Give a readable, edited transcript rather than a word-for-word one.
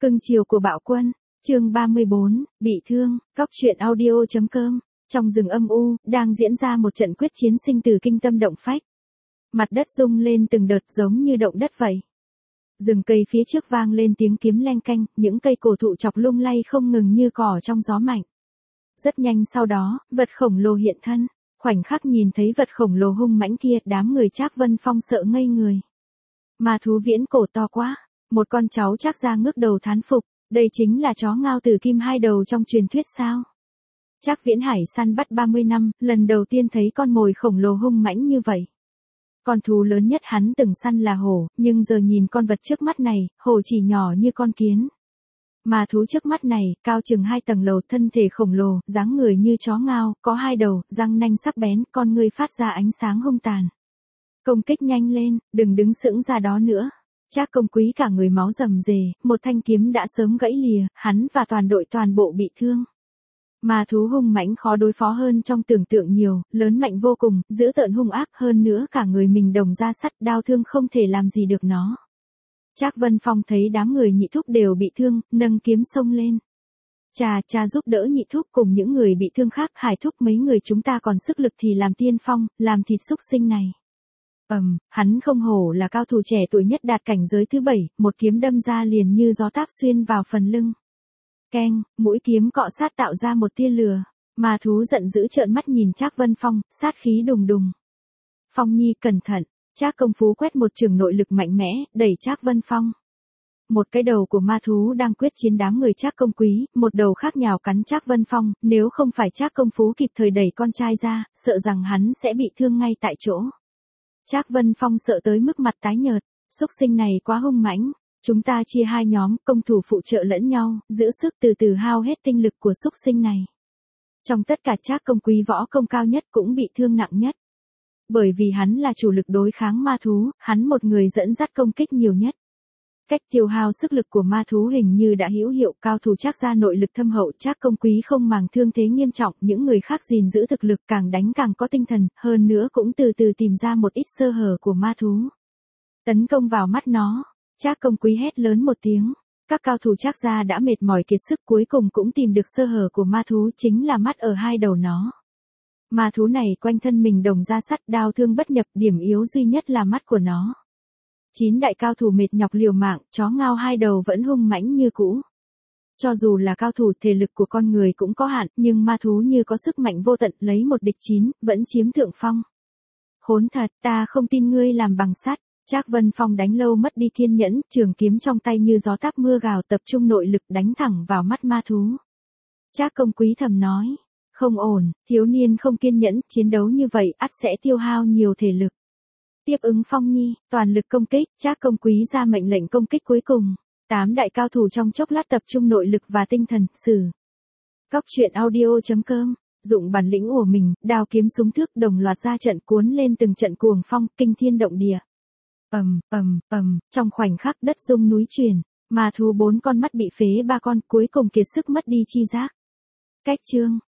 Cưng chiều của Bạo Quân, chương 34, bị thương, Cóc truyện audio.com. Trong rừng âm u, đang diễn ra một trận quyết chiến sinh tử kinh tâm động phách. Mặt đất rung lên từng đợt giống như động đất vậy. Rừng cây phía trước vang lên tiếng kiếm leng keng, những cây cổ thụ chọc lung lay không ngừng như cỏ trong gió mạnh. Rất nhanh sau đó, vật khổng lồ hiện thân. Khoảnh khắc nhìn thấy vật khổng lồ hung mãnh kia, đám người Trác Vân Phong sợ ngây người. Ma thú viễn cổ to quá. Một con cháu Trác gia ngước đầu thán phục, đây chính là chó ngao tử kim hai đầu trong truyền thuyết sao? Trác Viễn Hải săn bắt 30 năm, lần đầu tiên thấy con mồi khổng lồ hung mãnh như vậy. Con thú lớn nhất hắn từng săn là hổ, nhưng giờ nhìn con vật trước mắt này, hổ chỉ nhỏ như con kiến. Mà thú trước mắt này, cao chừng 2 tầng lầu, thân thể khổng lồ, dáng người như chó ngao, có 2 đầu, răng nanh sắc bén, con ngươi phát ra ánh sáng hung tàn. Công kích nhanh lên, đừng đứng sững ra đó nữa. Trác Công Quý cả người máu rầm rề, một thanh kiếm đã sớm gãy lìa, hắn và toàn đội toàn bộ bị thương. Mà thú hung mãnh khó đối phó hơn trong tưởng tượng nhiều, lớn mạnh vô cùng, dữ tợn hung ác hơn nữa cả người mình đồng da sắt, đao thương không thể làm gì được nó. Trác Vân Phong thấy đám người Nhị Thúc đều bị thương, nâng kiếm xông lên. Cha giúp đỡ Nhị Thúc cùng những người bị thương khác, Hải Thúc mấy người chúng ta còn sức lực thì làm tiên phong, làm thịt xúc sinh này. Hắn không hổ là cao thủ trẻ tuổi nhất đạt cảnh giới thứ 7, một kiếm đâm ra liền như gió táp xuyên vào phần lưng. Keng, mũi kiếm cọ sát tạo ra một tia lửa, mà thú giận dữ trợn mắt nhìn Trác Vân Phong, sát khí đùng đùng. Phong Nhi cẩn thận, Trác Công Phú quét một trường nội lực mạnh mẽ, đẩy Trác Vân Phong. Một cái đầu của ma thú đang quyết chiến đám người Trác Công Quý, một đầu khác nhào cắn Trác Vân Phong, nếu không phải Trác Công Phú kịp thời đẩy con trai ra, sợ rằng hắn sẽ bị thương ngay tại chỗ. Trác Vân Phong sợ tới mức mặt tái nhợt, xúc sinh này quá hung mãnh. Chúng ta chia 2 nhóm, công thủ phụ trợ lẫn nhau, giữ sức từ từ hao hết tinh lực của xúc sinh này. Trong tất cả Trác Công Quý võ công cao nhất cũng bị thương nặng nhất. Bởi vì hắn là chủ lực đối kháng ma thú, hắn một người dẫn dắt công kích nhiều nhất. Cách tiêu hao sức lực của ma thú hình như đã hữu hiệu, cao thủ Trác gia nội lực thâm hậu, Trác Công Quý không màng thương thế nghiêm trọng, những người khác gìn giữ thực lực càng đánh càng có tinh thần, hơn nữa cũng từ từ tìm ra một ít sơ hở của ma thú. Tấn công vào mắt nó. Trác Công Quý hét lớn một tiếng, các cao thủ Trác gia đã mệt mỏi kiệt sức cuối cùng cũng tìm được sơ hở của ma thú, chính là mắt ở 2 đầu nó. Ma thú này quanh thân mình đồng da sắt, đao thương bất nhập, điểm yếu duy nhất là mắt của nó. 9 đại cao thủ mệt nhọc liều mạng, chó ngao 2 đầu vẫn hung mãnh như cũ. Cho dù là cao thủ, thể lực của con người cũng có hạn, nhưng ma thú như có sức mạnh vô tận, lấy 1 địch 9, vẫn chiếm thượng phong. Khốn thật, ta không tin ngươi làm bằng sắt. Trác Vân Phong đánh lâu mất đi kiên nhẫn, trường kiếm trong tay như gió táp mưa gào, tập trung nội lực đánh thẳng vào mắt ma thú. Trác Công Quý thầm nói, không ổn, thiếu niên không kiên nhẫn, chiến đấu như vậy ắt sẽ tiêu hao nhiều thể lực. Tiếp ứng Phong Nhi, toàn lực công kích, Trác Công Quý ra mệnh lệnh công kích cuối cùng. 8 đại cao thủ trong chốc lát tập trung nội lực và tinh thần, xử. Cóc truyện audio.com. Dụng bản lĩnh của mình, đao kiếm súng thước đồng loạt ra trận, cuốn lên từng trận cuồng phong, kinh thiên động địa. Trong khoảnh khắc đất rung núi chuyển, ma thú 4 con mắt bị phế 3 con, cuối cùng kiệt sức mất đi chi giác. Cách chương,